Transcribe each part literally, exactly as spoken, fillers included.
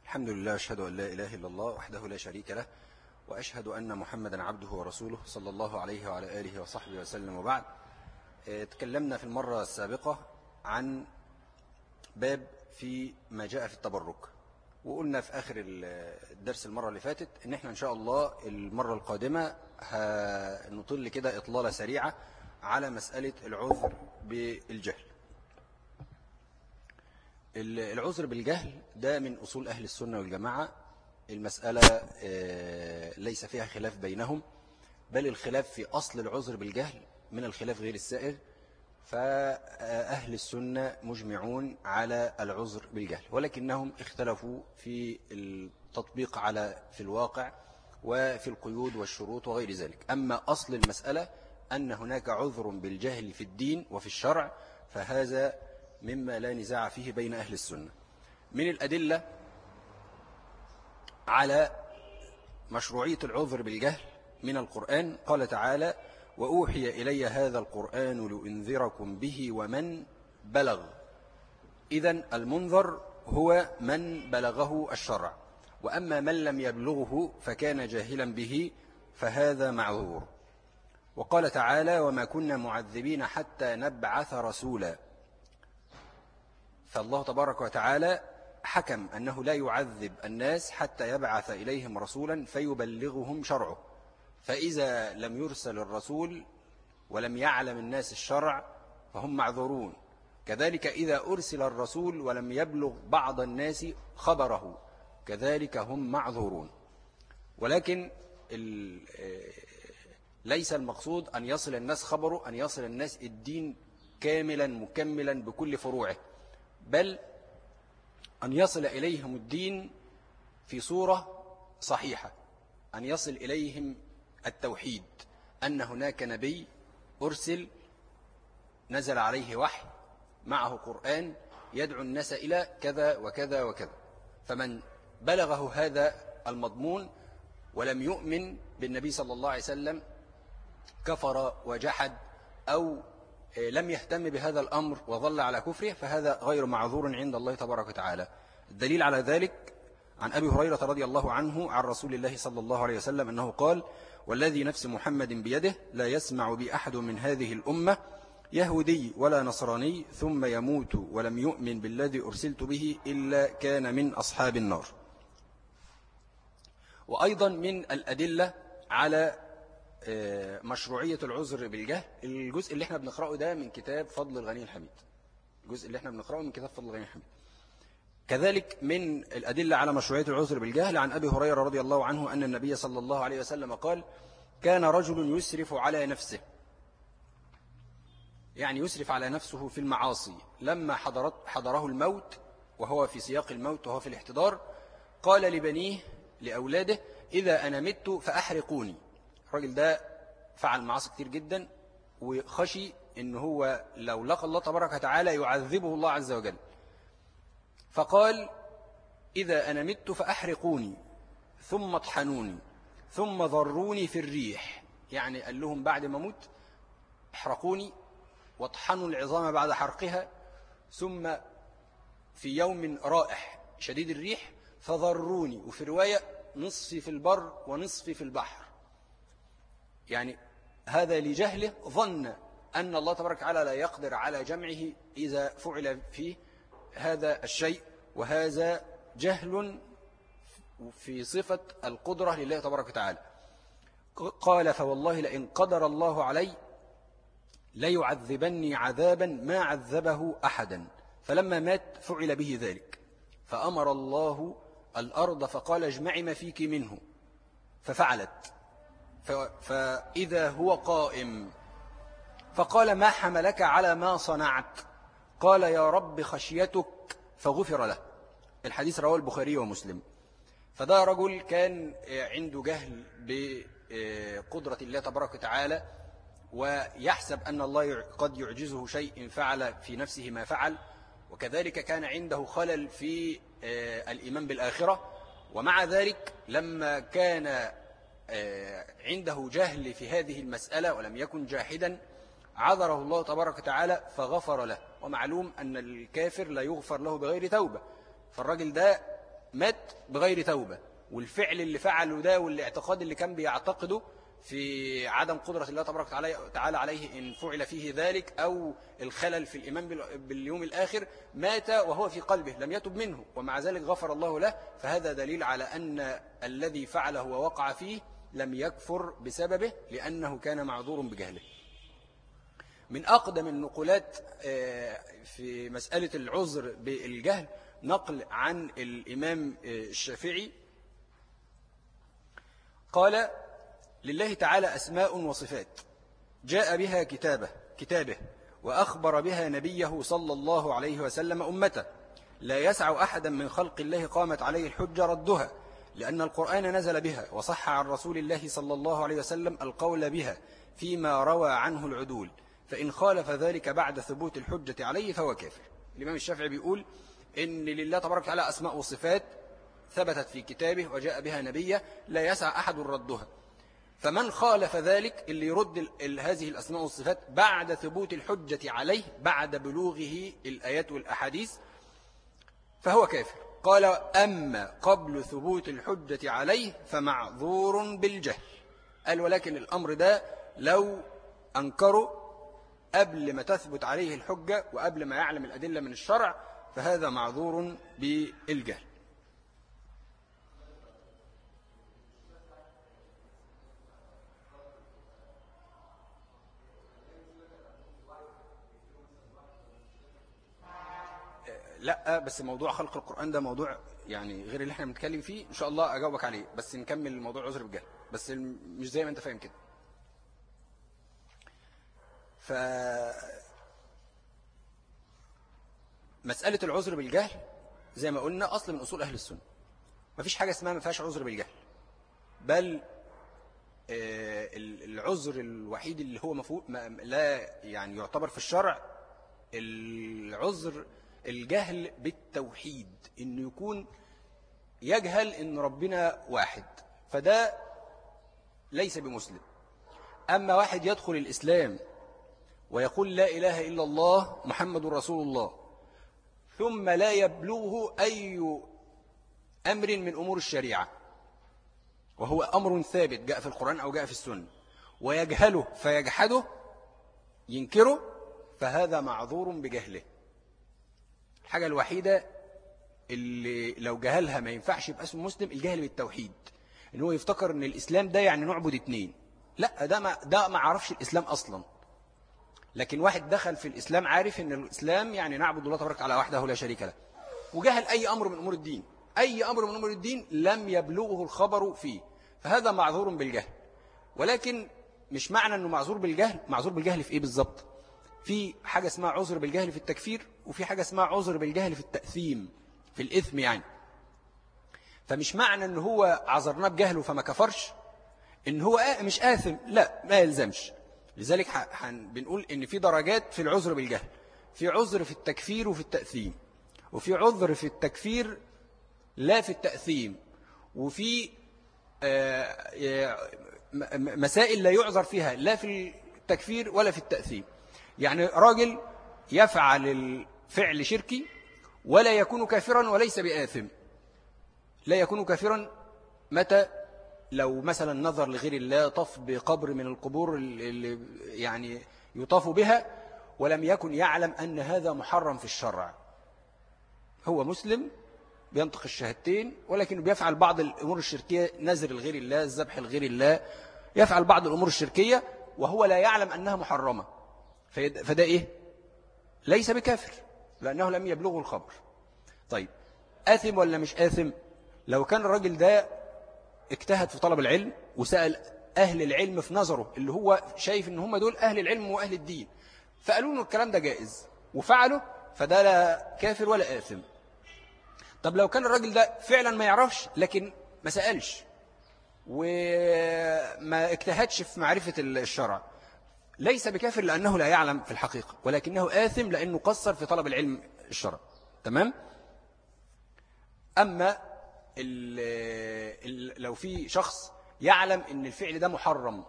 الحمد لله، أشهد أن لا إله إلا الله وحده لا شريك له، وأشهد أن محمدا عبده ورسوله صلى الله عليه وعلى آله وصحبه وسلم. وبعد، تكلمنا في المرة السابقة عن باب في ما جاء في التبرك، وقلنا في آخر الدرس المرة اللي فاتت إن إحنا إن شاء الله المرة القادمة هنطل كده إطلالة سريعة على مسألة العذر بالجهل. العذر بالجهل ده من أصول أهل السنة والجماعة. المسألة ليس فيها خلاف بينهم، بل الخلاف في أصل العذر بالجهل من الخلاف غير السائغ. فأهل السنة مجمعون على العذر بالجهل، ولكنهم اختلفوا في التطبيق على في الواقع وفي القيود والشروط وغير ذلك. أما أصل المسألة أن هناك عذر بالجهل في الدين وفي الشرع، فهذا مما لا نزاع فيه بين أهل السنة. من الأدلة على مشروعية العذر بالجهل من القرآن قال تعالى: وأوحي إلي هذا القرآن لأنذركم به ومن بلغ. إذن المنذر هو من بلغه الشرع، وأما من لم يبلغه فكان جاهلا به فهذا معذور. وقال تعالى: وما كنا معذبين حتى نبعث رسولا. فالله تبارك وتعالى حكم أنه لا يعذب الناس حتى يبعث إليهم رسولا فيبلغهم شرعه. فإذا لم يرسل الرسول ولم يعلم الناس الشرع فهم معذورون. كذلك إذا أرسل الرسول ولم يبلغ بعض الناس خبره كذلك هم معذورون. ولكن ليس المقصود أن يصل الناس خبره، أن يصل الناس الدين كاملا مكملا بكل فروعه، بل أن يصل إليهم الدين في صورة صحيحة، أن يصل إليهم التوحيد، أن هناك نبي أرسل نزل عليه وحي معه قرآن يدعو الناس إلى كذا وكذا وكذا. فمن بلغه هذا المضمون ولم يؤمن بالنبي صلى الله عليه وسلم كفر وجحد أو لم يهتم بهذا الأمر وظل على كفره، فهذا غير معذور عند الله تبارك وتعالى. الدليل على ذلك عن أبي هريرة رضي الله عنه عن رسول الله صلى الله عليه وسلم أنه قال: والذي نفس محمد بيده لا يسمع بأحد من هذه الأمة يهودي ولا نصراني ثم يموت ولم يؤمن بالذي أرسلت به إلا كان من أصحاب النار. وأيضا من الأدلة على مشروعية العذر بالجهل الجزء اللي احنا بنقرأه ده من كتاب فضل الغني الحميد. الجزء اللي احنا بنقرأه من كتاب فضل الغني الحميد. كذلك من الأدلة على مشروعية العذر بالجهل عن أبي هريرة رضي الله عنه أن النبي صلى الله عليه وسلم قال: كان رجل يسرف على نفسه، يعني يسرف على نفسه في المعاصي، لما حضرت حضره الموت وهو في سياق الموت وهو في الاحتضار قال لبنيه لأولاده: إذا أنا مت فأحرقوني. الراجل ده فعل معاصي كتير جدا وخشي إن هو لو لقى الله تبارك وتعالى يعذبه الله عز وجل، فقال: إذا أنا مت فأحرقوني ثم اطحنوني ثم ضروني في الريح. يعني قال لهم بعد ما موت احرقوني واطحنوا العظام بعد حرقها، ثم في يوم رائح شديد الريح فضروني، وفي رواية نصفي في البر ونصفي في البحر. يعني هذا لجهله ظن أن الله تبارك وتعالى لا يقدر على جمعه إذا فعل فيه هذا الشيء، وهذا جهل في صفة القدرة لله تبارك وتعالى. قال: فوالله لئن قدر الله علي ليعذبني عذابا ما عذبه أحدا. فلما مات فعل به ذلك، فأمر الله الأرض فقال: اجمعي ما فيك منه، ففعلت. فإذا هو قائم فقال: ما حملك على ما صنعت؟ قال: يا رب خشيتك، فغفر له. الحديث رواه البخاري ومسلم. فده رجل كان عنده جهل بقدرة الله تبارك وتعالى، ويحسب أن الله قد يعجزه شيء فعل في نفسه ما فعل، وكذلك كان عنده خلل في الإيمان بالآخرة. ومع ذلك لما كان عنده جهل في هذه المسألة ولم يكن جاحدا عذره الله تبارك وتعالى فغفر له. ومعلوم أن الكافر لا يغفر له بغير توبة، فالراجل ده مات بغير توبة، والفعل اللي فعله ده والاعتقاد اللي كان بيعتقده في عدم قدرة الله تبارك وتعالى عليه إن فعل فيه ذلك، أو الخلل في الإيمان باليوم الآخر، مات وهو في قلبه لم يتب منه، ومع ذلك غفر الله له، فهذا دليل على أن الذي فعله ووقع فيه لم يكفر بسببه، لأنه كان معذور بجهله. من أقدم النقولات في مسألة العذر بالجهل نقل عن الإمام الشافعي قال: لله تعالى أسماء وصفات جاء بها كتابه كتابه وأخبر بها نبيه صلى الله عليه وسلم أمته، لا يسع أحدا من خلق الله قامت عليه الحجة ردها، لأن القرآن نزل بها، وصح عن رسول الله صلى الله عليه وسلم القول بها فيما روى عنه العدول، فإن خالف ذلك بعد ثبوت الحجة عليه فهو كافر. الإمام الشافعي بيقول إن لله تبارك وتعالى أسماء وصفات ثبتت في كتابه وجاء بها نبيه لا يسع أحد ردها، فمن خالف ذلك اللي يرد هذه الأسماء والصفات بعد ثبوت الحجة عليه بعد بلوغه الآيات والأحاديث فهو كافر. قال: أما قبل ثبوت الحجة عليه فمعذور بالجهل. قال: ولكن الأمر ده لو أنكروا قبل ما تثبت عليه الحجة وقبل ما يعلم الأدلة من الشرع فهذا معذور بالجهل. لا، بس موضوع خلق القرآن ده موضوع يعني غير اللي احنا بنتكلم فيه، إن شاء الله أجاوبك عليه، بس نكمل الموضوع عذر بالجهل، بس مش زي ما أنت فاهم كده. ف مسألة العذر بالجهل زي ما قلنا أصل من أصول أهل السنة، مفيش حاجة اسمها ما فيهاش عذر بالجهل، بل العذر الوحيد اللي هو مفهوم لا يعني يعتبر في الشرع العذر الجهل بالتوحيد، إنه يكون يجهل إن ربنا واحد، فده ليس بمسلم. أما واحد يدخل الإسلام ويقول لا إله إلا الله محمد رسول الله ثم لا يبلغه أي أمر من أمور الشريعة، وهو أمر ثابت جاء في القرآن أو جاء في السنة، ويجهله فيجحده ينكره، فهذا معذور بجهله. الحاجة الوحيدة اللي لو جهلها ما ينفعش يبقى اسمه مسلم الجهل بالتوحيد، إن هو يفتكر إن الإسلام ده يعني نعبد اتنين. لا، ده ما ده ما عرفش الإسلام أصلا. لكن واحد دخل في الإسلام عارف إن الإسلام يعني نعبد الله تبارك على وحده لا شريك له، وجهل أي أمر من أمور الدين، أي أمر من أمور الدين لم يبلغه الخبر فيه، فهذا معذور بالجهل. ولكن مش معنى أنه معذور بالجهل، معذور بالجهل في إيه بالضبط؟ في حاجة اسمها عذر بالجهل في التكفير، وفي حاجة اسمها عذر بالجهل في التأثيم، في الإثم يعني. فمش معنى أنه هو عذرناه بجهله فما كفرش إن هو مش آثم، لا، ما يلزمش. لذلك بنقول إن في درجات في العذر بالجهل، في عذر في التكفير وفي التأثيم، وفي عذر في التكفير لا في التأثيم، وفي مسائل لا يعذر فيها لا في التكفير ولا في التأثيم. يعني راجل يفعل الفعل شركي ولا يكون كافرا وليس بآثم، لا يكون كافرا متى؟ لو مثلا نظر لغير الله، طف بقبر من القبور اللي يعني يطاف بها ولم يكن يعلم أن هذا محرم في الشرع، هو مسلم بينطق الشهادتين ولكن بيفعل بعض الأمور الشركية، نذر لغير الله، الذبح لغير الله، يفعل بعض الأمور الشركية وهو لا يعلم أنها محرمة، فده إيه؟ ليس بكافر لأنه لم يبلغه الخبر. طيب آثم ولا مش آثم؟ لو كان الراجل ده اجتهد في طلب العلم وسأل أهل العلم في نظره اللي هو شايف إن هم دول أهل العلم وأهل الدين، فقالوا له الكلام ده جائز وفعله، فده لا كافر ولا آثم. طب لو كان الراجل ده فعلا ما يعرفش لكن ما سألش وما اجتهدش في معرفة الشرع، ليس بكافر لأنه لا يعلم في الحقيقة، ولكنه آثم لأنه قصر في طلب العلم الشرع. تمام؟ أما ال ال لو في شخص يعلم أن الفعل ده محرم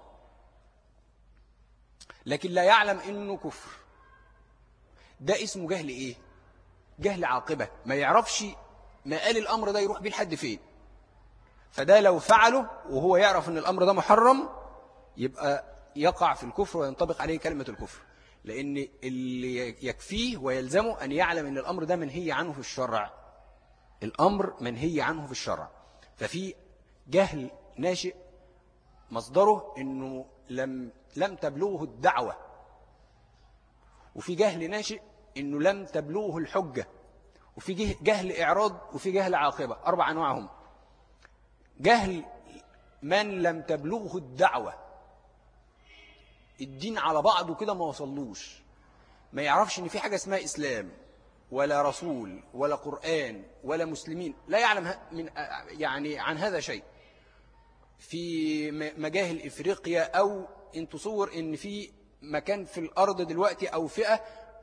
لكن لا يعلم أنه كفر، ده اسمه جهل إيه؟ جهل عاقبة، ما يعرفش ما قال الأمر ده يروح بيه لحد فين. فده لو فعله وهو يعرف أن الأمر ده محرم يبقى يقع في الكفر وينطبق عليه كلمة الكفر، لأن اللي يكفيه ويلزمه أن يعلم أن الأمر ده منهي عنه في الشرع. الأمر منهي عنه في الشرع. ففي جهل ناشئ مصدره أنه لم, لم تبلغه الدعوة، وفي جهل ناشئ أنه لم تبلغه الحجة، وفي جهل إعراض، وفي جهل عاقبة. أربع أنواعهم. جهل من لم تبلغه الدعوة، الدين على بعضه كده ما وصلوش، ما يعرفش ان في حاجة اسمها إسلام ولا رسول ولا قرآن ولا مسلمين، لا يعلم من يعني عن هذا شيء. في مجاهل إفريقيا، أو ان تصور ان في مكان في الأرض دلوقتي أو فئة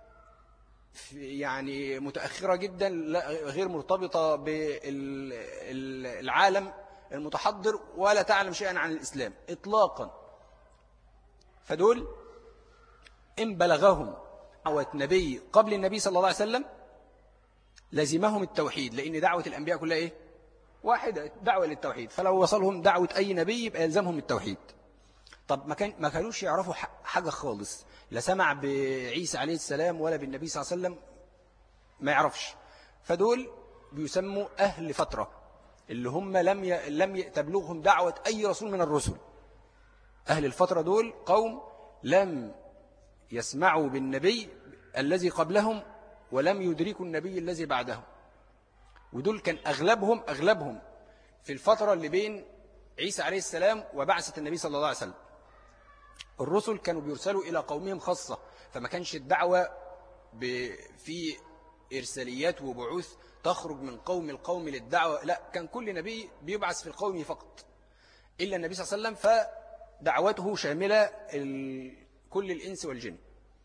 يعني متأخرة جدا غير مرتبطة بالعالم المتحضر ولا تعلم شيئا عن الإسلام إطلاقا. فدول إن بلغهم دعوة نبي قبل النبي صلى الله عليه وسلم لزمهم التوحيد، لأن دعوة الأنبياء كلها إيه؟ واحدة، دعوة للتوحيد. فلو وصلهم دعوة أي نبي يبقى يلزمهم التوحيد. طب ما, كان ما كانوش يعرفوا حاجة خالص، لا سمع بعيسى عليه السلام ولا بالنبي صلى الله عليه وسلم، ما يعرفش. فدول بيسموا أهل فترة، اللي هم لم ي... لم تبلغهم دعوة أي رسول من الرسل. أهل الفترة دول قوم لم يسمعوا بالنبي الذي قبلهم ولم يدركوا النبي الذي بعدهم. ودول كان أغلبهم أغلبهم في الفترة اللي بين عيسى عليه السلام وبعثة النبي صلى الله عليه وسلم. الرسل كانوا بيرسلوا إلى قومهم خاصة، فما كانش الدعوة في إرساليات وبعوث تخرج من قوم القوم للدعوة، لا، كان كل نبي بيبعث في القوم فقط إلا النبي صلى الله عليه وسلم، فدعوته شاملة كل الإنس والجن.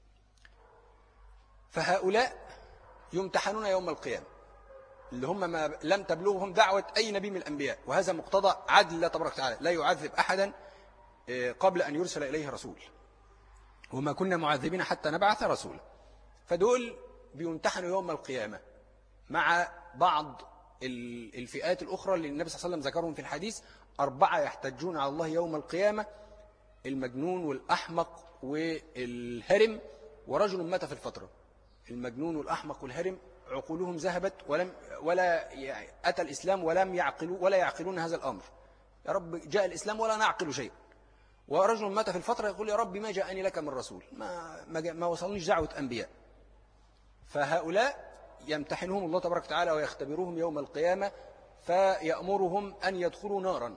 فهؤلاء يمتحنون يوم القيامة، اللي هم ما لم تبلغهم دعوة أي نبي من الأنبياء، وهذا مقتضى عدل الله تبارك وتعالى، لا يعذب أحدا قبل أن يرسل إليه رسول، وما كنا معذبين حتى نبعث رسولا. فدول بيمتحنوا يوم القيامة مع بعض الفئات الأخرى اللي النبي صلى الله عليه وسلم ذكرهم في الحديث. أربعة يحتجون على الله يوم القيامة: المجنون والأحمق والهرم ورجل مات في الفترة. المجنون والأحمق والهرم عقولهم ذهبت ولم ولا أتى الإسلام ولم يعقلوا ولا يعقلون هذا الأمر. يا رب جاء الإسلام ولا نعقل شيء. ورجل مات في الفترة يقول: يا رب ما جاءني لك من رسول، ما, ما, ما وصلنيش دعوة أنبياء. فهؤلاء يمتحنهم الله تبارك وتعالى ويختبرهم يوم القيامة، فيأمرهم أن يدخلوا نارا،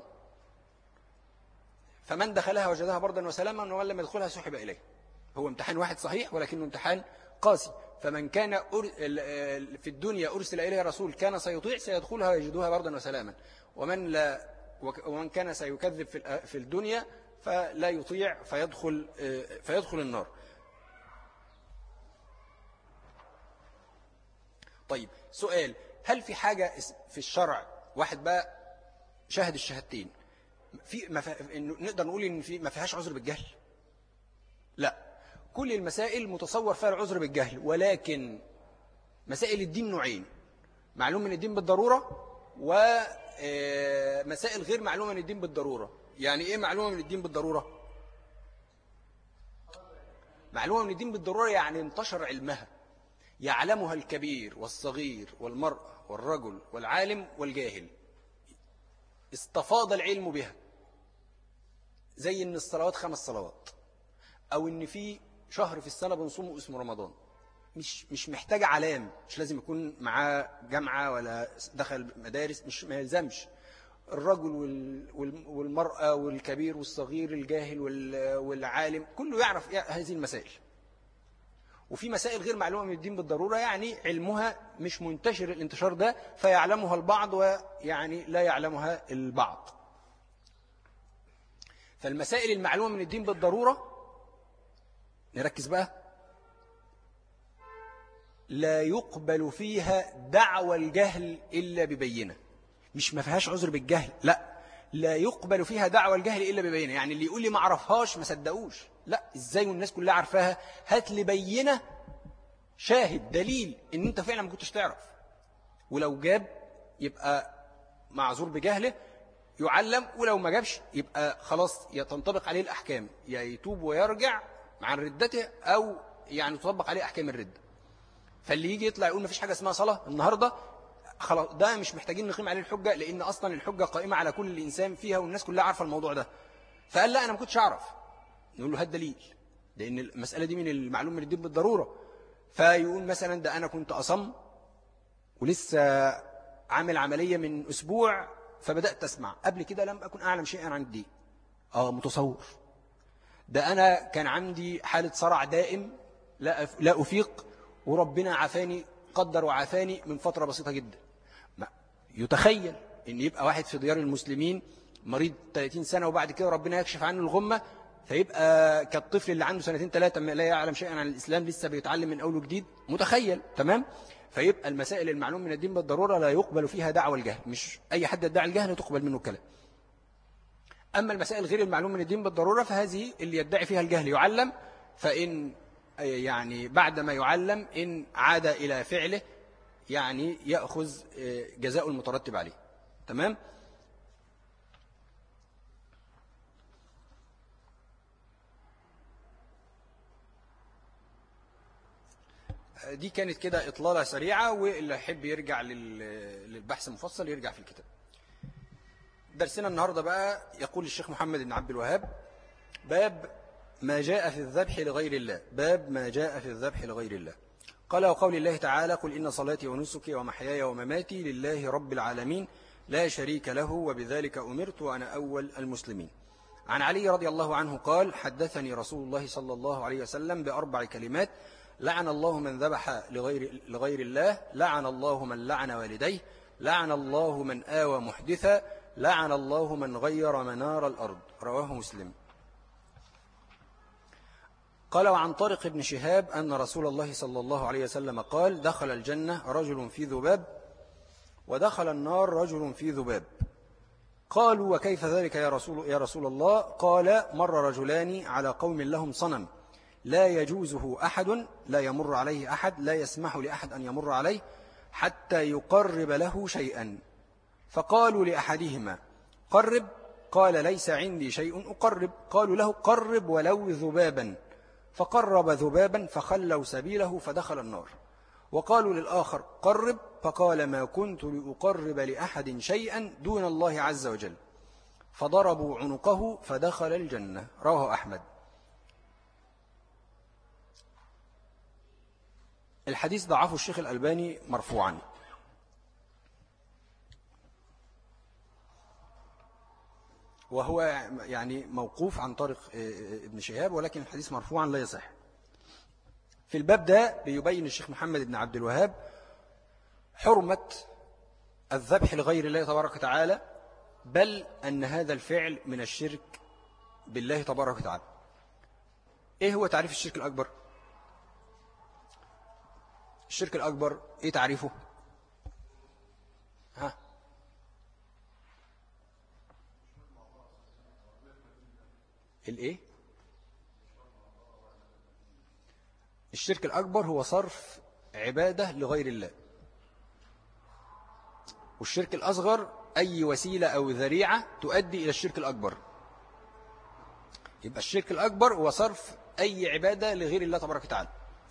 فمن دخلها وجدها بردا وسلاما، ومن لم يدخلها سحب إليه. هو امتحان واحد صحيح ولكنه امتحان قاسي. فمن كان في الدنيا أرسل إليه رسول كان سيطيع سيدخلها ويجدها بردا وسلاما، ومن, لا ومن كان سيكذب في الدنيا فلا يطيع فيدخل, فيدخل النار. طيب سؤال: هل في حاجة في الشرع واحد بقى شاهد الشهادتين في مف... إنه نقدر نقول إن في ما فيهاش عذر بالجهل؟ لا، كل المسائل متصور فيها العذر بالجهل، ولكن مسائل الدين نوعين: معلوم من الدين بالضرورة، ومسائل غير معلومة من الدين بالضرورة. يعني إيه معلومة من الدين بالضرورة؟ معلومة من الدين بالضرورة يعني انتشر علمها، يعلمها الكبير والصغير والمرأة والرجل والعالم والجاهل، استفاض العلم بها. زي ان الصلوات خمس صلوات، او ان في شهر في السنة بنصومه اسمه رمضان، مش مش محتاج علام، مش لازم يكون معاه جامعة ولا دخل مدارس، مش ما يلزمش. الرجل والمرأة والكبير والصغير الجاهل والعالم كله يعرف هذه المسائل. وفي مسائل غير معلومة من الدين بالضرورة، يعني علمها مش منتشر الانتشار ده، فيعلمها البعض ويعني لا يعلمها البعض. فالمسائل المعلومة من الدين بالضرورة نركز بقى: لا يقبل فيها دعوى الجهل إلا ببينة. مش ما فيهاش عذر بالجهل، لا، لا يقبل فيها دعوى الجهل إلا ببينة. يعني اللي يقول لي ما عرفهاش ما صدقوش، لا، إزاي والناس كلها عارفاها؟ هات لي بينة، شاهد، دليل إن أنت فعلا ما كنتش تعرف. ولو جاب يبقى معذور بجهله يعلم، ولو ما جابش يبقى خلاص تنطبق عليه الأحكام، يا يتوب ويرجع عن ردته أو يعني تطبق عليه أحكام الردة. فاللي يجي يطلع يقول ما فيش حاجة اسمها صلاة النهاردة، خلاص ده مش محتاجين نقيم عليه الحجة، لأن أصلا الحجة قائمة على كل الإنسان فيها والناس كلها عارفة الموضوع ده. فقال لا أنا ما كنتش أعرف، نقول له هات دليل، لأن المسألة دي من المعلوم من الدين بالضرورة. فيقول مثلا ده أنا كنت أصم ولسه عامل عملية من أسبوع فبدأت أسمع، قبل كده لم أكن أعلم شيئا عن الدين. آه متصور. ده أنا كان عندي حالة صرع دائم لا لا أفيق، وربنا عافاني، قدر وعافاني من فترة بسيطة جدا. ما يتخيل إن يبقى واحد في ديار المسلمين مريض ثلاثين سنة وبعد كده ربنا يكشف عنه الغمة، فيبقى كالطفل اللي عنده سنتين ثلاثة لا يعلم شيئا عن الإسلام لسه بيتعلم من أول وجديد. متخيل تمام. فيبقى المسائل المعلوم من الدين بالضرورة لا يقبل فيها دعوى الجهل، مش أي حد يدعي الجهل تقبل منه الكلام. أما المسائل غير المعلوم من الدين بالضرورة فهذه اللي يدعي فيها الجهل يعلم، فإن يعني بعد ما يعلم إن عاد إلى فعله يعني يأخذ جزاء المترتب عليه. تمام. دي كانت كده إطلالة سريعة، واللي يحب يرجع للبحث المفصل يرجع في الكتاب. درسنا النهاردة بقى يقول الشيخ محمد بن عبد الوهاب باب ما جاء في الذبح لغير الله. باب ما جاء في الذبح لغير الله. قال وقول الله تعالى قل إن صلاتي ونسكي ومحياي ومماتي لله رب العالمين لا شريك له وبذلك أمرت وأنا أول المسلمين. عن علي رضي الله عنه قال حدثني رسول الله صلى الله عليه وسلم بأربع كلمات: لعن الله من ذبح لغير, لغير الله، لعن الله من لعن والديه، لعن الله من آوى محدثا، لعن الله من غير منار الأرض. رواه مسلم. قال وعن طارق بن شهاب أن رسول الله صلى الله عليه وسلم قال دخل الجنة رجل في ذباب ودخل النار رجل في ذباب. قالوا وكيف ذلك يا رسول, يا رسول الله؟ قال مر رجلان على قوم لهم صنم لا يجوزه أحد، لا يمر عليه أحد، لا يسمح لأحد أن يمر عليه حتى يقرب له شيئا. فقالوا لأحدهما قرب، قال ليس عندي شيء أقرب. قالوا له قرب ولو ذبابا، فقرب ذبابا فخلوا سبيله فدخل النار. وقالوا للآخر قرب، فقال ما كنت لأقرب لأحد شيئا دون الله عز وجل، فضربوا عنقه فدخل الجنة. رواه أحمد. الحديث ضعفه الشيخ الألباني مرفوعا، وهو يعني موقوف عن طارق ابن شهاب، ولكن الحديث مرفوعا لا يصح. في الباب ده بيبين الشيخ محمد بن عبد الوهاب حرمة الذبح لغير الله تبارك وتعالى، بل أن هذا الفعل من الشرك بالله تبارك وتعالى. إيه هو تعريف الشرك الأكبر؟ الشرك الأكبر إيه تعريفه؟ ها؟ الإيه؟ الشرك الأكبر هو صرف عبادة لغير الله، والشرك الأصغر أي وسيلة أو ذريعة تؤدي إلى الشرك الأكبر. يبقى الشرك الأكبر هو صرف أي عبادة لغير الله تبارك وتعالى.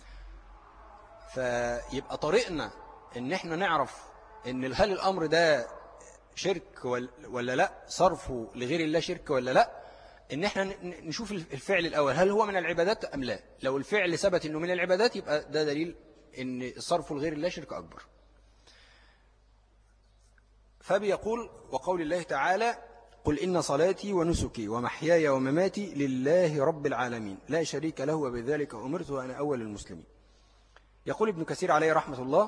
فيبقى طريقنا إن احنا نعرف إن هل الأمر ده شرك ولا لا، صرفه لغير الله شرك ولا لا، إن احنا نشوف الفعل الأول هل هو من العبادات أم لا. لو الفعل ثبت إنه من العبادات يبقى ده دليل إن صرفه لغير الله شرك أكبر. فبيقول وقول الله تعالى قل إن صلاتي ونسكي ومحياي ومماتي لله رب العالمين لا شريك له وبذلك أمرت وأنا أول المسلمين. يقول ابن كثير عليه رحمة الله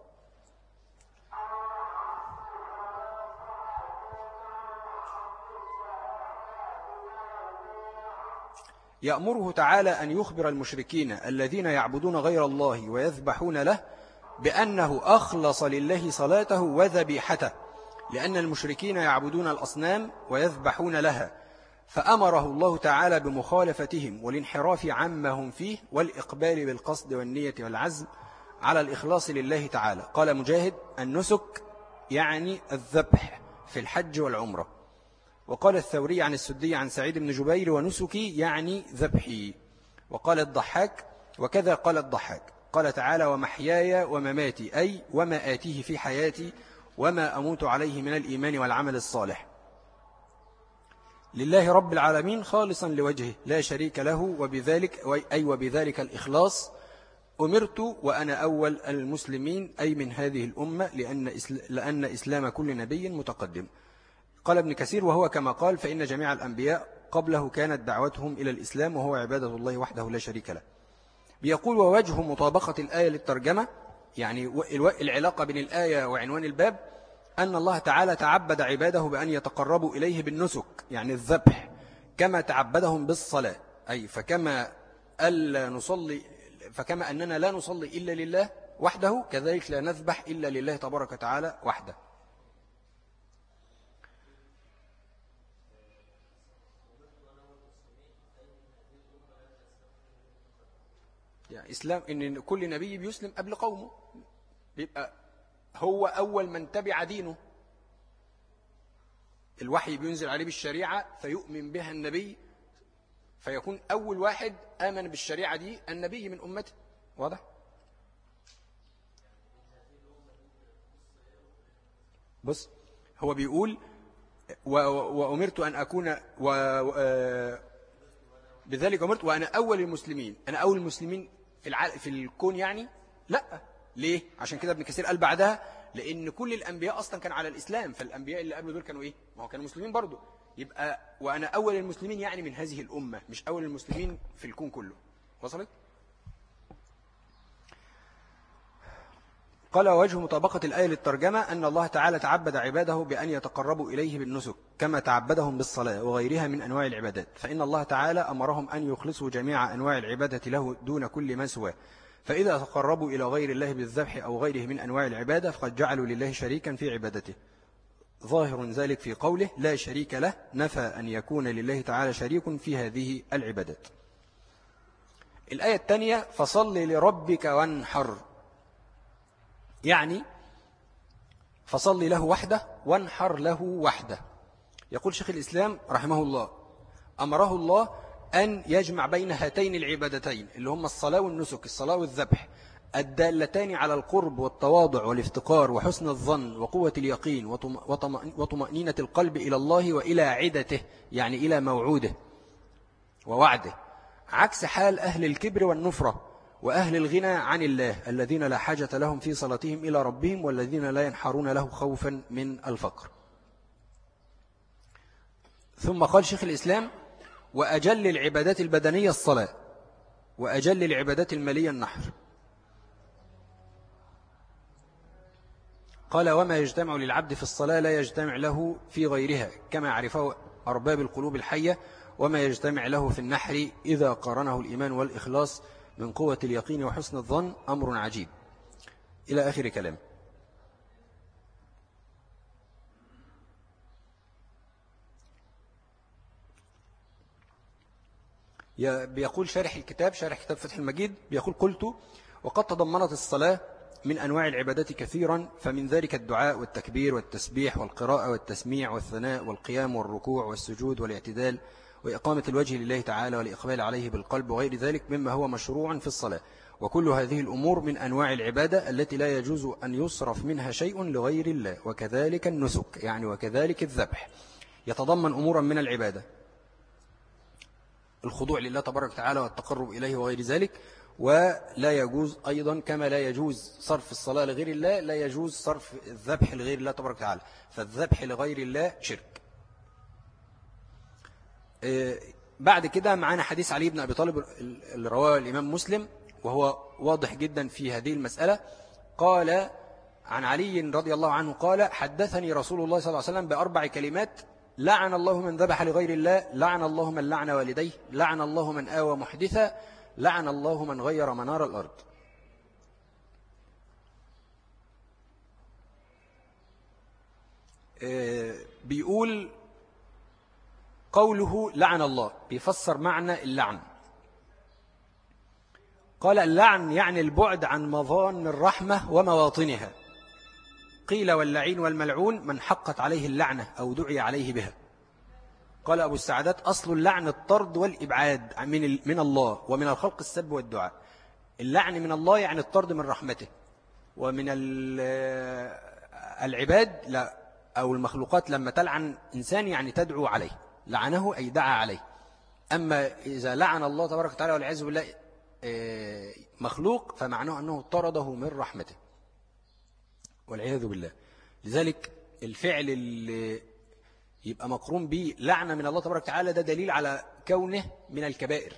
يأمره تعالى أن يخبر المشركين الذين يعبدون غير الله ويذبحون له بأنه أخلص لله صلاته وذبيحته، لأن المشركين يعبدون الأصنام ويذبحون لها، فأمره الله تعالى بمخالفتهم والانحراف عما هم فيه والإقبال بالقصد والنية والعزم على الإخلاص لله تعالى. قال مجاهد النسك يعني الذبح في الحج والعمرة. وقال الثوري عن السدي عن سعيد بن جبير ونسكي يعني ذبحي. وقال الضحاك وكذا قال الضحاك قال تعالى ومحياي ومماتي أي وما آتيه في حياتي وما أموت عليه من الإيمان والعمل الصالح لله رب العالمين خالصا لوجهه لا شريك له وبذلك أي وبذلك الإخلاص أمرت وأنا أول المسلمين أي من هذه الأمة لأن, لأن إسلام كل نبي متقدم. قال ابن كثير وهو كما قال فإن جميع الأنبياء قبله كانت دعوتهم إلى الإسلام وهو عبادة الله وحده لا شريك له. بيقول ووجه مطابقة الآية للترجمة يعني العلاقة بين الآية وعنوان الباب أن الله تعالى تعبد عباده بأن يتقربوا إليه بالنسك يعني الذبح كما تعبدهم بالصلاة أي فكما ألا نصلي فكما أننا لا نصلي إلا لله وحده كذلك لا نذبح إلا لله تبارك وتعالى وحده. يعني إسلام إن كل نبي بيسلم قبل قومه بيبقى هو أول من تبع دينه الوحي بينزل عليه بالشريعة فيؤمن بها النبي فيكون أول واحد آمن بالشريعة دي النبي من أمته. واضح؟ بص هو بيقول وأمرت أن أكون و... بذلك أمرت وأنا أول المسلمين. أنا أول المسلمين في الع... في الكون يعني لا ليه؟ عشان كده ابن كثير قال بعدها لأن كل الأنبياء أصلا كان على الإسلام فالأنبياء اللي قبل دول كانوا إيه؟ ما هو كانوا مسلمين برضو يبقى وأنا أول المسلمين يعني من هذه الأمة مش أول المسلمين في الكون كله. وصلت؟ قال وجه مطابقة الآية للترجمة أن الله تعالى تعبد عباده بأن يتقربوا إليه بالنسك كما تعبدهم بالصلاة وغيرها من أنواع العبادات فإن الله تعالى أمرهم أن يخلصوا جميع أنواع العبادة له دون كل ما سواه فإذا تقربوا إلى غير الله بالذبح أو غيره من أنواع العبادة فقد جعلوا لله شريكا في عبادته. ظاهر ذلك في قوله لا شريك له نفى أن يكون لله تعالى شريك في هذه العبادات. الآية الثانية فصل لربك وانحر يعني فصل له وحده وانحر له وحده. يقول شيخ الإسلام رحمه الله أمره الله أن يجمع بين هاتين العبادتين اللي هم الصلاة والنسك الصلاة والذبح الدالتان على القرب والتواضع والافتقار وحسن الظن وقوة اليقين وطمأنينة القلب إلى الله وإلى عدته يعني إلى موعوده ووعده عكس حال أهل الكبر والنفرة وأهل الغنى عن الله الذين لا حاجة لهم في صلاتهم إلى ربهم والذين لا ينحرون له خوفا من الفقر. ثم قال شيخ الإسلام وأجل العبادات البدنية الصلاة وأجل العبادات المالية النحر. قال وما يجتمع للعبد في الصلاة لا يجتمع له في غيرها كما يعرفه أرباب القلوب الحية وما يجتمع له في النحر إذا قارنه الإيمان والإخلاص من قوة اليقين وحسن الظن أمر عجيب إلى آخر كلام. بيقول شارح الكتاب شارح كتاب فتح المجيد بيقول قلت وقد تضمنت الصلاة من أنواع العبادات كثيرا فمن ذلك الدعاء والتكبير والتسبيح والقراءة والتسميع والثناء والقيام والركوع والسجود والاعتدال وإقامة الوجه لله تعالى والإقبال عليه بالقلب وغير ذلك مما هو مشروع في الصلاة وكل هذه الأمور من أنواع العبادة التي لا يجوز أن يصرف منها شيء لغير الله وكذلك النسك يعني وكذلك الذبح يتضمن أمورا من العبادة الخضوع لله تبارك وتعالى والتقرب إليه وغير ذلك ولا يجوز أيضا كما لا يجوز صرف الصلاة لغير الله لا يجوز صرف الذبح لغير الله تبارك وتعالى فالذبح لغير الله شرك. بعد كده معانا حديث علي بن أبي طالب اللي رواه الإمام مسلم وهو واضح جدا في هذه المسألة. قال عن علي رضي الله عنه قال حدثني رسول الله صلى الله عليه وسلم بأربع كلمات لعن الله من ذبح لغير الله لعن الله من لعن والديه لعن الله من آوى محدثا لعن الله من غير منار الأرض. بيقول قوله لعن الله بيفسر معنى اللعن. قال اللعن يعني البعد عن مظان الرحمة ومواطنها قيل واللعين والملعون من حقت عليه اللعنة أو دعي عليه بها. قال أبو السعدات أصل اللعن الطرد والإبعاد من من الله، ومن الخلق السب والدعاء. اللعن من الله يعني الطرد من رحمته، ومن العباد لا أو المخلوقات لما تلعن إنسان يعني تدعو عليه، لعنه أي دعا عليه. أما إذا لعن الله تبارك وتعالى والعياذ بالله مخلوق فمعناه أنه طرده من رحمته والعياذ بالله. لذلك الفعل اللي يبقى مقرون به لعنة من الله تبارك وتعالى ده دليل على كونه من الكبائر،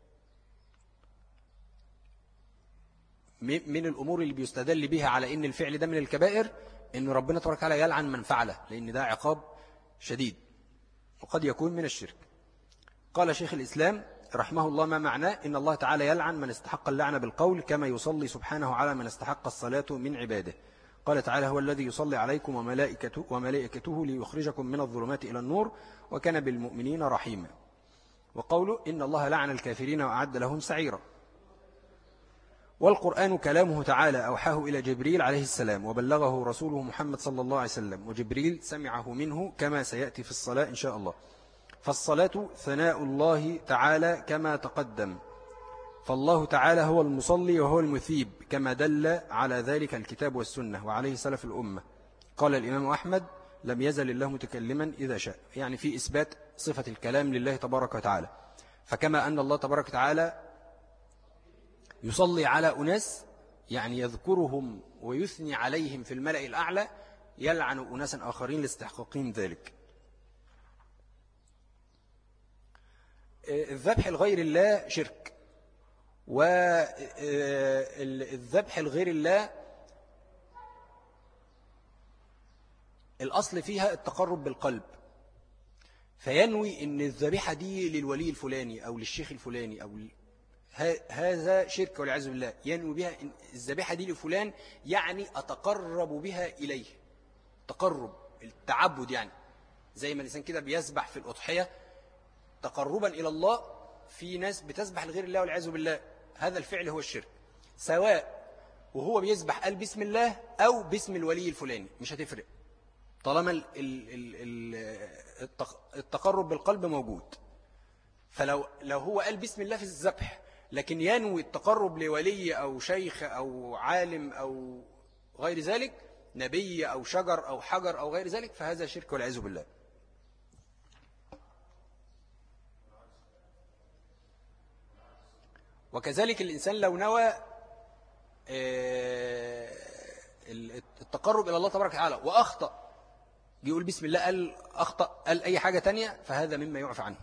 من الأمور اللي بيستدل بها على إن الفعل ده من الكبائر إن ربنا تبارك وتعالى يلعن من فعله، لأن ده عقاب شديد وقد يكون من الشرك. قال شيخ الإسلام رحمه الله ما معناه إن الله تعالى يلعن من استحق اللعنة بالقول كما يصلي سبحانه على من استحق الصلاة من عباده. قال تعالى هو الذي يصلي عليكم وملائكته, وملائكته ليخرجكم من الظلمات إلى النور وكان بالمؤمنين رحيما. وقوله إن الله لعن الكافرين وأعد لهم سعيرا. والقرآن كلامه تعالى أوحاه إلى جبريل عليه السلام وبلغه رسوله محمد صلى الله عليه وسلم، وجبريل سمعه منه كما سيأتي في الصلاة إن شاء الله. فالصلاة ثناء الله تعالى كما تقدم، فالله تعالى هو المصلي وهو المثيب كما دل على ذلك الكتاب والسنة وعليه سلف الأمة. قال الإمام أحمد لم يزل الله متكلما إذا شاء، يعني في إثبات صفة الكلام لله تبارك وتعالى. فكما أن الله تبارك وتعالى يصلي على أناس يعني يذكرهم ويثني عليهم في الملأ الأعلى، يلعن أناسا آخرين لاستحقاقهم ذلك. الذبح لغير الله شرك، والذبح لغير الله الأصل فيها التقرب بالقلب، فينوي أن الذبيحة دي للولي الفلاني أو للشيخ الفلاني أو هذا شرك والعياذ بالله. ينوي بها الذبيحة دي لفلان يعني أتقرب بها إليه، تقرب التعبد، يعني زي ما الإنسان كده بيسبح في الأضحية تقربا إلى الله، في ناس بتسبح لغير الله والعياذ بالله. هذا الفعل هو الشرك، سواء وهو بيسبح قال بسم الله أو باسم الولي الفلاني، مش هتفرق طالما التقرب بالقلب موجود. فلو لو هو قال بسم الله في الذبح لكن ينوي التقرب لولي أو شيخ أو عالم أو غير ذلك، نبي أو شجر أو حجر أو غير ذلك، فهذا شرك والعياذ بالله. وكذلك الإنسان لو نوى التقرب إلى الله تبارك وتعالى وأخطأ، يقول بسم الله قال أخطأ قال أي حاجة تانية، فهذا مما يعفى عنه.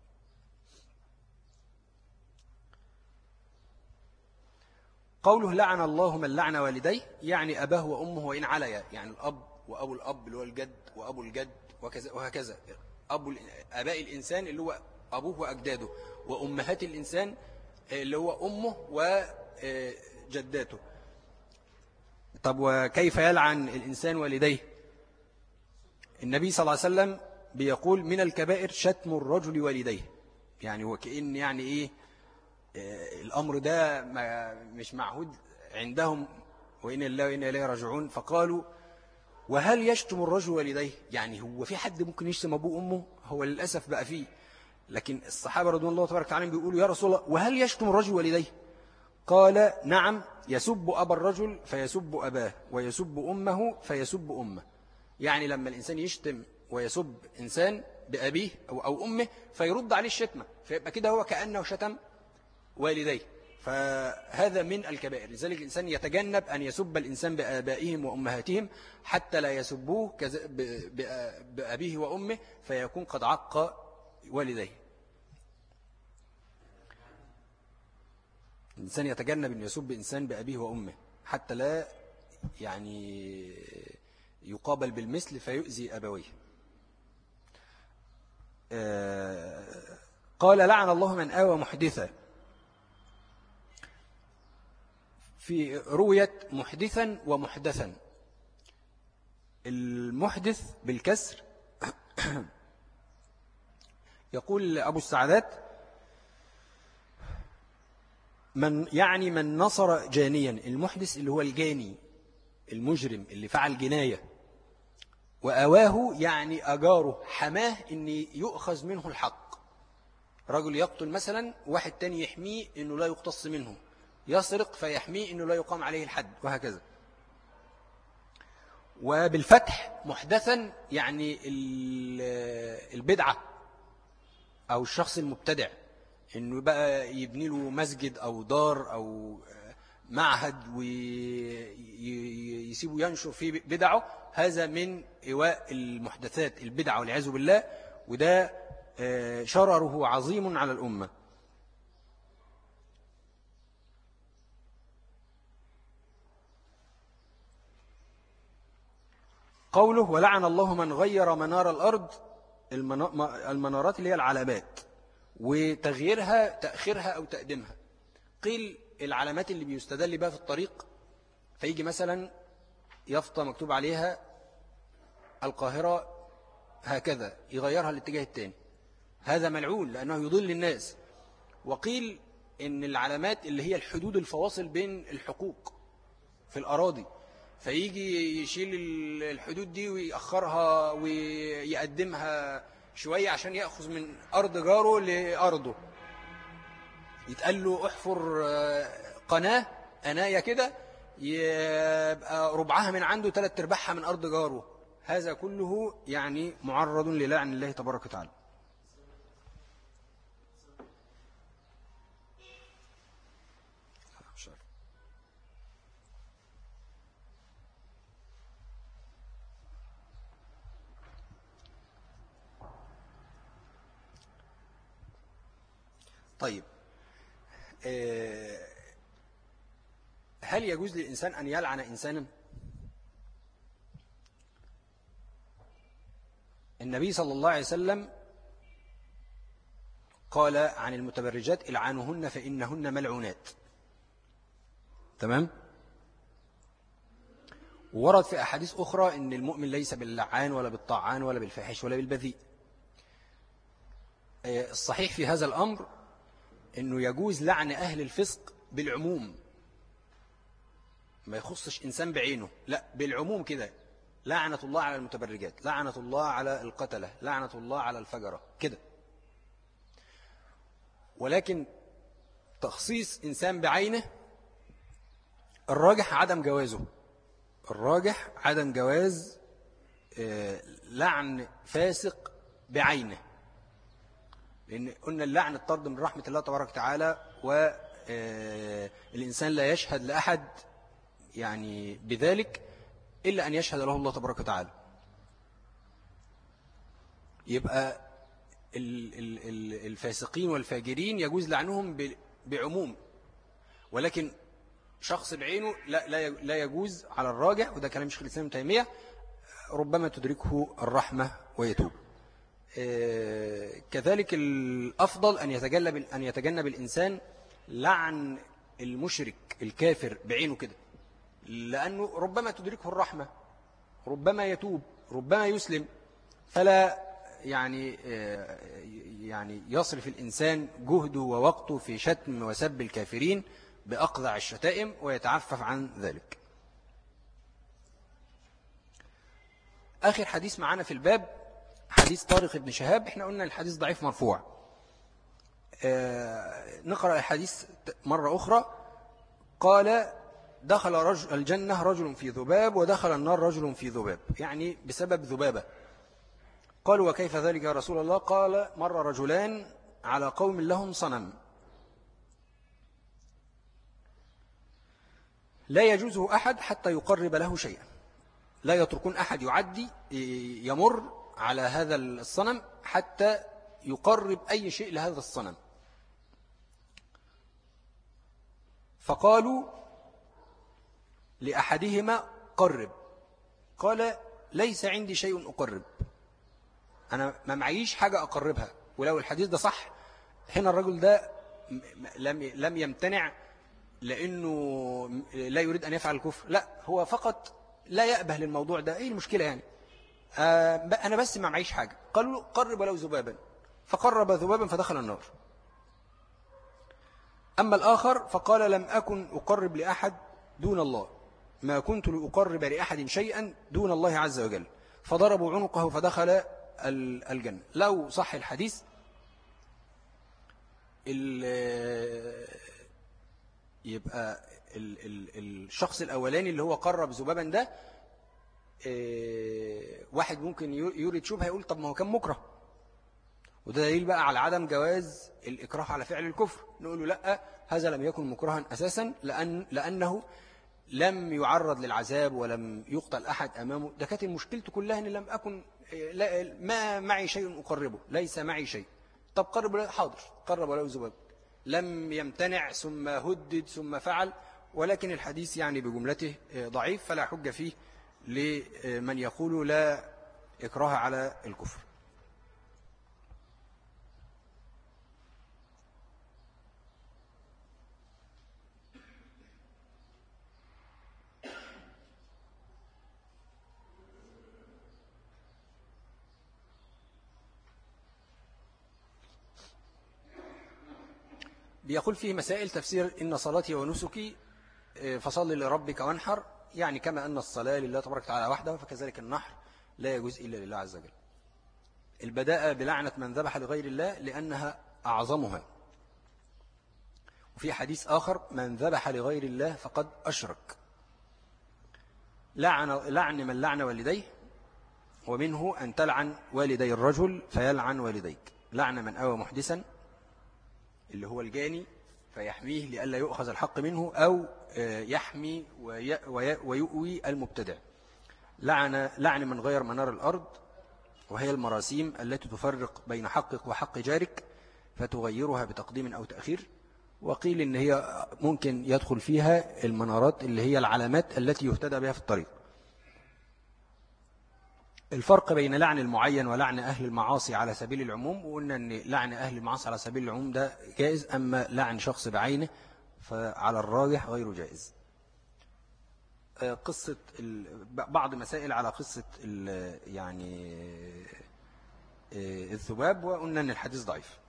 قوله لعن الله من لعن والديه يعني أباه وأمه وإن عليا، يعني الأب وأبو الأب اللي هو الجد وأبو الجد وكذا وهكذا. أبو أباء الإنسان اللي هو أبوه وأجداده، وأمهات الإنسان اللي هو أمه وجداته. طب وكيف يلعن الإنسان والديه؟ النبي صلى الله عليه وسلم بيقول من الكبائر شتم الرجل والديه، يعني وكأن يعني إيه الأمر ده مش معهود عندهم، وإن الله وإن إليه راجعون. فقالوا وهل يشتم الرجل والديه؟ يعني هو في حد ممكن يشتم أبوه وأمه؟ هو للأسف بقى فيه، لكن الصحابة رضوان الله تبارك وتعالى بيقولوا يا رسول الله وهل يشتم الرجل والديه؟ قال نعم، يسب أبا الرجل فيسب أباه، ويسب أمه فيسب أمه. يعني لما الإنسان يشتم ويسب إنسان بأبيه أو, أو أمه فيرد عليه الشتمة، فيبقى كده هو كأنه شتم والديه، فهذا من الكبائر. لذلك الإنسان يتجنب أن يسب الإنسان بآبائهم وأمهاتهم حتى لا يسبوه بأبيه وأمه فيكون قد عق والديه. الإنسان يتجنب أن يسب إنسان بأبيه وأمه حتى لا يعني يقابل بالمثل فيؤذي أبويه. قال لعن الله من آوى محدثا، في رؤية محدثا ومحدثا. المحدث بالكسر يقول أبو السعدات من يعني من نصر جانيا. المحدث اللي هو الجاني، المجرم اللي فعل جناية وأواه يعني أجاره حماه أن يؤخذ منه الحق. رجل يقتل مثلا واحد تاني يحميه أنه لا يقتص منه، يسرق فيحميه أنه لا يقام عليه الحد، وهكذا. وبالفتح محدثا يعني البدعة أو الشخص المبتدع، أنه بقى يبني له مسجد أو دار أو معهد ويسيبه ينشر فيه بدعه، هذا من إيواء المحدثات البدعة والعياذ بالله، وده شرره عظيم على الأمة. قوله ولعن الله من غير منار الأرض، المنارات اللي هي العلامات، وتغييرها تأخيرها أو تقديمها. قيل العلامات اللي بيستدل بها في الطريق، فيجي مثلا يافطة مكتوب عليها القاهرة هكذا، يغيرها الاتجاه الثاني، هذا ملعون لأنه يضل الناس. وقيل إن العلامات اللي هي الحدود الفواصل بين الحقوق في الأراضي، فيجي يشيل الحدود دي ويأخرها ويقدمها شوية عشان يأخذ من أرض جاره لأرضه، يتقال له احفر قناة أناية كده يبقى ربعها من عنده ثلاث ارباعها من أرض جاره. هذا كله يعني معرض للعن الله تبارك وتعالى. طيب، هل يجوز للإنسان أن يلعن إنسانا؟ النبي صلى الله عليه وسلم قال عن المتبرجات العنوهن فإنهن ملعونات. تمام؟ ورد في أحاديث أخرى أن المؤمن ليس باللعان ولا بالطعان ولا بالفاحش ولا بالبذيء. الصحيح في هذا الأمر أنه يجوز لعن أهل الفسق بالعموم، ما يخصش إنسان بعينه، لا بالعموم كده، لعنة الله على المتبرجات، لعنة الله على القتلة، لعنة الله على الفجرة كده. ولكن تخصيص إنسان بعينه الراجح عدم جوازه، الراجح عدم جواز لعن فاسق بعينه، لأن قلنا اللعن الطرد من رحمة الله تبارك وتعالى، والإنسان لا يشهد لأحد يعني بذلك إلا أن يشهد له الله تبارك وتعالى. يبقى الفاسقين والفاجرين يجوز لعنهم بعموم، ولكن شخص بعينه لا لا يجوز على الراجح، وده كلام شيخ الإسلام ابن تيمية، ربما تدركه الرحمة ويتوب. كذلك الأفضل أن يتجنب أن يتجنب الإنسان لعن المشرك الكافر بعينه كده، لأنه ربما تدركه الرحمة، ربما يتوب، ربما يسلم، فلا يعني يعني يصرف الإنسان جهده ووقته في شتم وسب الكافرين بأقذع الشتائم ويتعفف عن ذلك. آخر حديث معنا في الباب حديث طارق بن شهاب. احنا قلنا الحديث ضعيف مرفوع. آه نقرأ الحديث مرة أخرى. قال دخل رجل الجنة رجل في ذباب ودخل النار رجل في ذباب، يعني بسبب ذبابة. قالوا وكيف ذلك يا رسول الله؟ قال مر رجلان على قوم لهم صنم لا يجوزه أحد حتى يقرب له شيئا، لا يتركون أحد يعدي يمر على هذا الصنم حتى يقرب أي شيء لهذا الصنم. فقالوا لأحدهما قرب، قال ليس عندي شيء أقرب، أنا ما معيش حاجة أقربها. ولو الحديث ده صح، هنا الرجل ده لم يمتنع لأنه لا يريد أن يفعل الكفر، لا هو فقط لا يأبه للموضوع ده. إيه المشكلة يعني؟ آه أنا بس ما معيش حاجة. قالوا قرب ولو ذبابا، فقرب ذبابا فدخل النار. أما الآخر فقال لم أكن أقرب لأحد دون الله، ما كنت لأقرب لأحد شيئا دون الله عز وجل، فضربوا عنقه فدخل الجنة. لو صح الحديث يبقى ال ال الشخص الأولاني اللي هو قرب ذبابا ده واحد ممكن يريد شبهة يقول طب ما هو كان مكره، وده دليل بقى على عدم جواز الإكراه على فعل الكفر. نقول له لا، هذا لم يكن مكرها أساسا، لأن لأنه لم يعرض للعذاب ولم يقتل أحد أمامه. ده كانت مشكلته كلها أن لم أكن ما معي شيء أقربه، ليس معي شيء. طب قرب، حاضر، قرب له ذباب، لم يمتنع ثم هدد ثم فعل. ولكن الحديث يعني بجملته ضعيف، فلا حجة فيه لمن يقول لا إكراه على الكفر. بيقول فيه مسائل تفسير إن صلاتي ونسكي فصل لربك وانحر، يعني كما أن الصلاة لله تبارك وتعالى وحده، فكذلك النحر لا يجوز إلا لله عز وجل. البداء بلعنة من ذبح لغير الله لأنها أعظمها. وفي حديث آخر من ذبح لغير الله فقد أشرك. لعن, لعن من لعن والديه، ومنه أن تلعن والدي الرجل فيلعن والديك. لعن من أوى محدثا اللي هو الجاني فيحميه لئلا يؤخذ الحق منه، أو يحمي ويؤوي المبتدع. لعن, لعن من غير منار الأرض، وهي المراسيم التي تفرق بين حقك وحق جارك فتغيرها بتقديم أو تأخير. وقيل إن هي ممكن يدخل فيها المنارات اللي هي العلامات التي يهتدى بها في الطريق. الفرق بين لعن المعين ولعن أهل المعاصي على سبيل العموم، وقلنا أن لعن أهل المعاصي على سبيل العموم ده جائز، أما لعن شخص بعينه فعلى الراجح غير جائز. قصة بعض مسائل على قصة يعني الذباب، وقلنا أن الحديث ضعيف.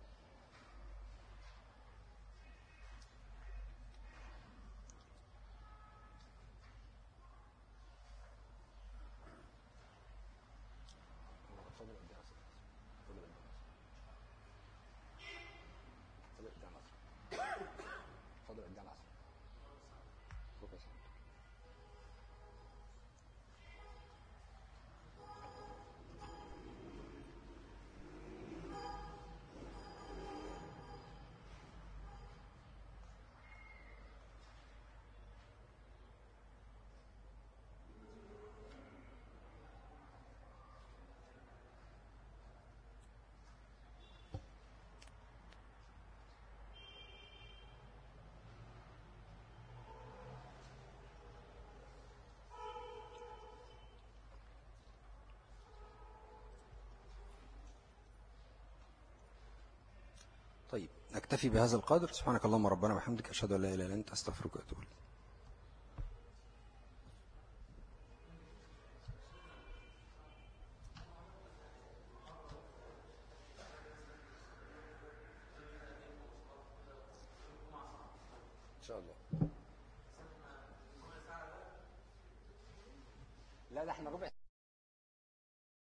طيب نكتفي بهذا القدر. سبحانك اللهم ربنا وبحمدك، أشهد أن لا إله إلا أنت، أستغفرك وأتوب إليك. إن شاء الله. لا ده احنا ربع